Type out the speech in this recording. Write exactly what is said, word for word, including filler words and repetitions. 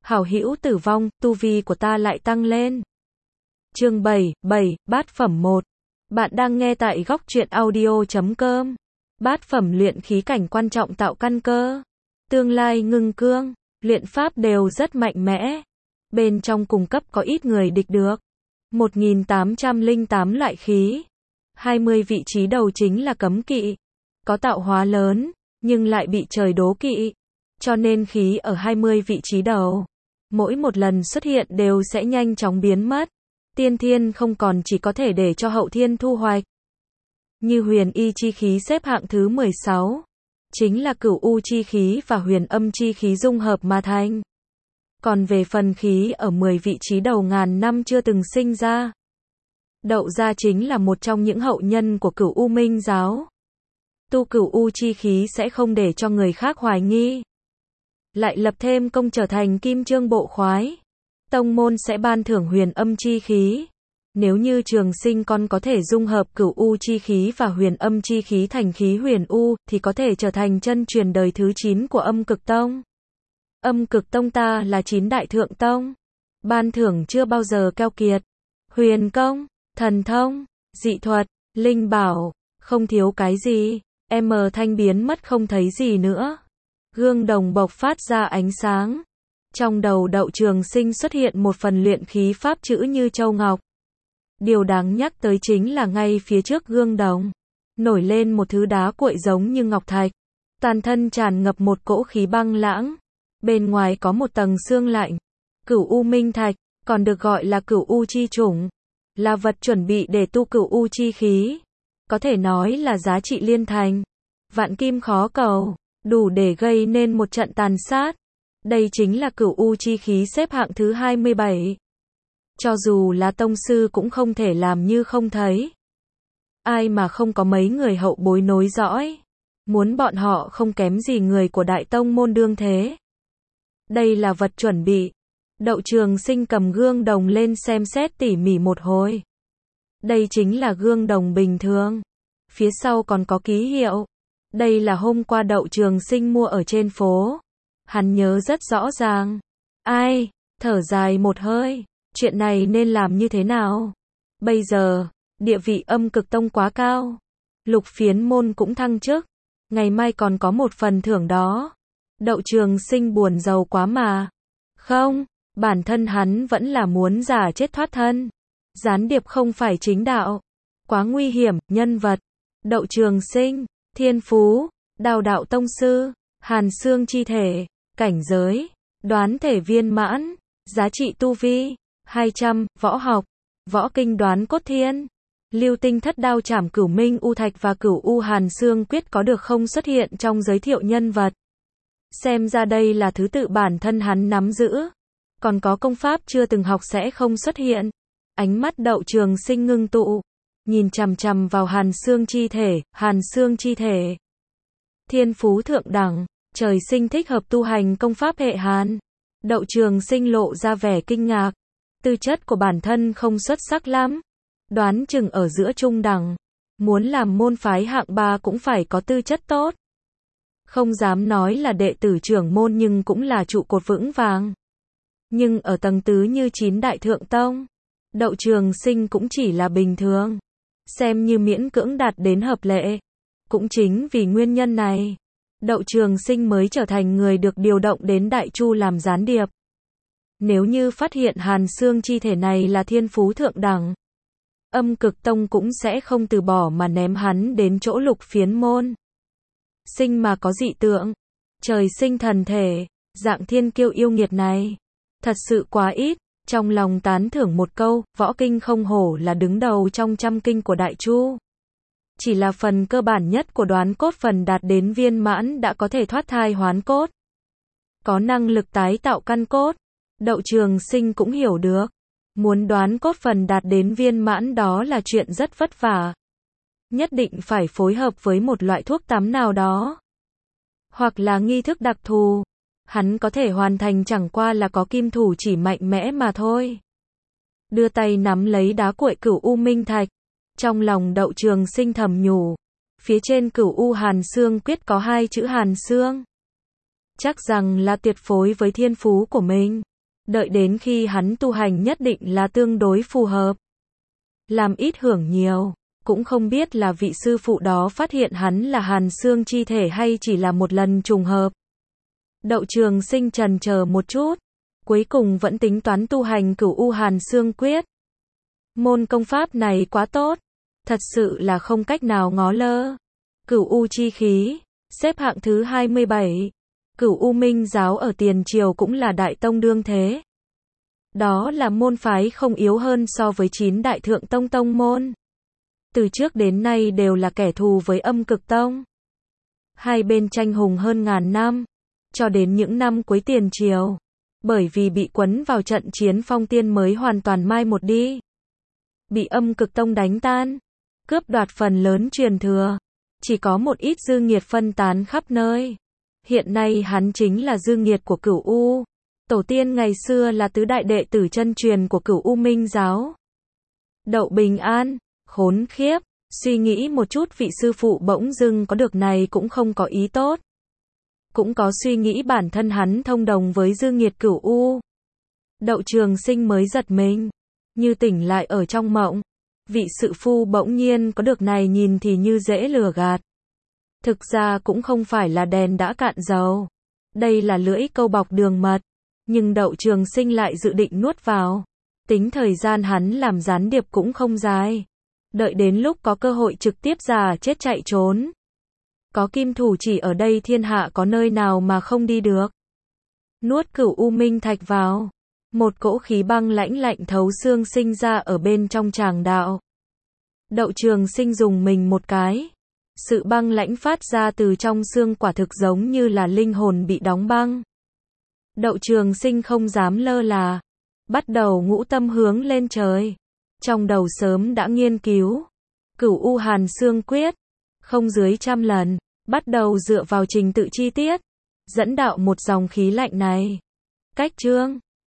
Hảo hữu tử vong, tu vi của ta lại tăng lên. Chương bảy, bảy, bát phẩm một. Bạn đang nghe tại góc truyện audio chấm com. Bát phẩm luyện khí cảnh quan trọng tạo căn cơ. Tương lai ngưng cương, luyện pháp đều rất mạnh mẽ. Bên trong cùng cấp có ít người địch được. một nghìn tám trăm lẻ tám loại khí. hai mươi vị trí đầu chính là cấm kỵ. Có tạo hóa lớn, nhưng lại bị trời đố kỵ. Cho nên khí ở hai mươi vị trí đầu, mỗi một lần xuất hiện đều sẽ nhanh chóng biến mất. Tiên thiên không còn chỉ có thể để cho hậu thiên thu hoạch. Như huyền y chi khí xếp hạng thứ mười sáu, chính là cửu u chi khí và huyền âm chi khí dung hợp mà thành. Còn về phần khí ở mười vị trí đầu ngàn năm chưa từng sinh ra. Đậu gia chính là một trong những hậu nhân của cửu u minh giáo. Tu cửu u chi khí sẽ không để cho người khác hoài nghi. Lại lập thêm công trở thành kim chương bộ khoái. Tông môn sẽ ban thưởng huyền âm chi khí. Nếu như trường sinh con có thể dung hợp cửu u chi khí và huyền âm chi khí thành khí huyền u, thì có thể trở thành chân truyền đời thứ chín của âm cực tông. Âm cực tông ta là chín đại thượng tông. Ban thưởng chưa bao giờ keo kiệt. Huyền công, thần thông, dị thuật, linh bảo, không thiếu cái gì. M thanh biến mất không thấy gì nữa. Gương đồng bộc phát ra ánh sáng. Trong đầu Đậu Trường Sinh xuất hiện một phần luyện khí pháp chữ như châu ngọc. Điều đáng nhắc tới chính là ngay phía trước gương đồng, nổi lên một thứ đá cuội giống như ngọc thạch. Toàn thân tràn ngập một cỗ khí băng lãng. Bên ngoài có một tầng xương lạnh. Cửu u minh thạch, còn được gọi là cửu u chi chủng, là vật chuẩn bị để tu cửu u chi khí. Có thể nói là giá trị liên thành. Vạn kim khó cầu, đủ để gây nên một trận tàn sát. Đây chính là cửu u chi khí xếp hạng thứ hai mươi bảy. Cho dù là tông sư cũng không thể làm như không thấy. Ai mà không có mấy người hậu bối nối dõi. Muốn bọn họ không kém gì người của đại tông môn đương thế. Đây là vật chuẩn bị. Đậu Trường Sinh cầm gương đồng lên xem xét tỉ mỉ một hồi. Đây chính là gương đồng bình thường. Phía sau còn có ký hiệu. Đây là hôm qua Đậu Trường Sinh mua ở trên phố. Hắn nhớ rất rõ ràng. Ai, thở dài một hơi. Chuyện này nên làm như thế nào? Bây giờ, địa vị âm cực tông quá cao. Lục phiến môn cũng thăng chức. Ngày mai còn có một phần thưởng đó. Đậu Trường Sinh buồn giàu quá mà. Không, bản thân hắn vẫn là muốn giả chết thoát thân. Gián điệp không phải chính đạo. Quá nguy hiểm, nhân vật. Đậu Trường Sinh, thiên phú, đào đạo tông sư, hàn xương chi thể, cảnh giới, đoán thể viên mãn, giá trị tu vi, hai trăm, võ học, võ kinh đoán cốt thiên. Lưu tinh thất đao trảm cửu minh u thạch và cửu u hàn xương quyết có được không xuất hiện trong giới thiệu nhân vật. Xem ra đây là thứ tự bản thân hắn nắm giữ. Còn có công pháp chưa từng học sẽ không xuất hiện. Ánh mắt Đậu Trường Sinh ngưng tụ, nhìn chằm chằm vào hàn xương chi thể, hàn xương chi thể. Thiên phú thượng đẳng, trời sinh thích hợp tu hành công pháp hệ hàn. Đậu Trường Sinh lộ ra vẻ kinh ngạc. Tư chất của bản thân không xuất sắc lắm. Đoán chừng ở giữa trung đẳng. Muốn làm môn phái hạng ba cũng phải có tư chất tốt. Không dám nói là đệ tử trưởng môn nhưng cũng là trụ cột vững vàng. Nhưng ở tầng tứ như chín đại thượng tông, Đậu Trường Sinh cũng chỉ là bình thường. Xem như miễn cưỡng đạt đến hợp lệ. Cũng chính vì nguyên nhân này, Đậu Trường Sinh mới trở thành người được điều động đến Đại Chu làm gián điệp. Nếu như phát hiện hàn xương chi thể này là thiên phú thượng đẳng, âm cực tông cũng sẽ không từ bỏ mà ném hắn đến chỗ lục phiến môn. Sinh mà có dị tượng, trời sinh thần thể, dạng thiên kiêu yêu nghiệt này, thật sự quá ít. Trong lòng tán thưởng một câu, võ kinh không hổ là đứng đầu trong trăm kinh của Đại Chu. Chỉ là phần cơ bản nhất của đoán cốt phần đạt đến viên mãn đã có thể thoát thai hoán cốt. Có năng lực tái tạo căn cốt. Đậu Trường Sinh cũng hiểu được. Muốn đoán cốt phần đạt đến viên mãn đó là chuyện rất vất vả. Nhất định phải phối hợp với một loại thuốc tắm nào đó. Hoặc là nghi thức đặc thù. Hắn có thể hoàn thành chẳng qua là có kim thủ chỉ mạnh mẽ mà thôi. Đưa tay nắm lấy đá cuội cửu u minh thạch. Trong lòng Đậu Trường Sinh thầm nhủ. Phía trên cửu u hàn xương quyết có hai chữ hàn xương. Chắc rằng là tuyệt phối với thiên phú của mình. Đợi đến khi hắn tu hành nhất định là tương đối phù hợp. Làm ít hưởng nhiều, cũng không biết là vị sư phụ đó phát hiện hắn là Hàn Xương chi thể hay chỉ là một lần trùng hợp. Đậu Trường Sinh trần chờ một chút, cuối cùng vẫn tính toán tu hành Cửu U Hàn Xương Quyết. Môn công pháp này quá tốt, thật sự là không cách nào ngó lơ. Cửu U chi khí, xếp hạng thứ hai mươi bảy. Cửu U Minh giáo ở tiền triều cũng là đại tông đương thế. Đó là môn phái không yếu hơn so với chín đại thượng tông tông môn. Từ trước đến nay đều là kẻ thù với Âm Cực Tông. Hai bên tranh hùng hơn ngàn năm, cho đến những năm cuối tiền triều, bởi vì bị quấn vào trận chiến phong tiên mới hoàn toàn mai một đi. Bị Âm Cực Tông đánh tan, cướp đoạt phần lớn truyền thừa, chỉ có một ít dư nghiệt phân tán khắp nơi. Hiện nay hắn chính là dư nghiệt của Cửu U. Tổ tiên ngày xưa là tứ đại đệ tử chân truyền của Cửu U Minh giáo. Đậu Bình An, khốn khiếp, suy nghĩ một chút vị sư phụ bỗng dưng có được này cũng không có ý tốt. Cũng có suy nghĩ bản thân hắn thông đồng với dư nghiệt Cửu U. Đậu Trường Sinh mới giật mình, như tỉnh lại ở trong mộng. Vị sự phu bỗng nhiên có được này nhìn thì như dễ lừa gạt. Thực ra cũng không phải là đèn đã cạn dầu. Đây là lưỡi câu bọc đường mật. Nhưng Đậu Trường Sinh lại dự định nuốt vào. Tính thời gian hắn làm gián điệp cũng không dài. Đợi đến lúc có cơ hội trực tiếp già chết chạy trốn. Có kim thủ chỉ ở đây thiên hạ có nơi nào mà không đi được. Nuốt Cửu U Minh thạch vào. Một cỗ khí băng lãnh lạnh thấu xương sinh ra ở bên trong tràng đạo. Đậu Trường Sinh dùng mình một cái. Sự băng lãnh phát ra từ trong xương quả thực giống như là linh hồn bị đóng băng. Đậu Trường Sinh không dám lơ là. Bắt đầu ngũ tâm hướng lên trời. Trong đầu sớm đã nghiên cứu. Cửu U Hàn Xương Quyết. Không dưới trăm lần. Bắt đầu dựa vào trình tự chi tiết. Dẫn đạo một dòng khí lạnh này. Cách chương.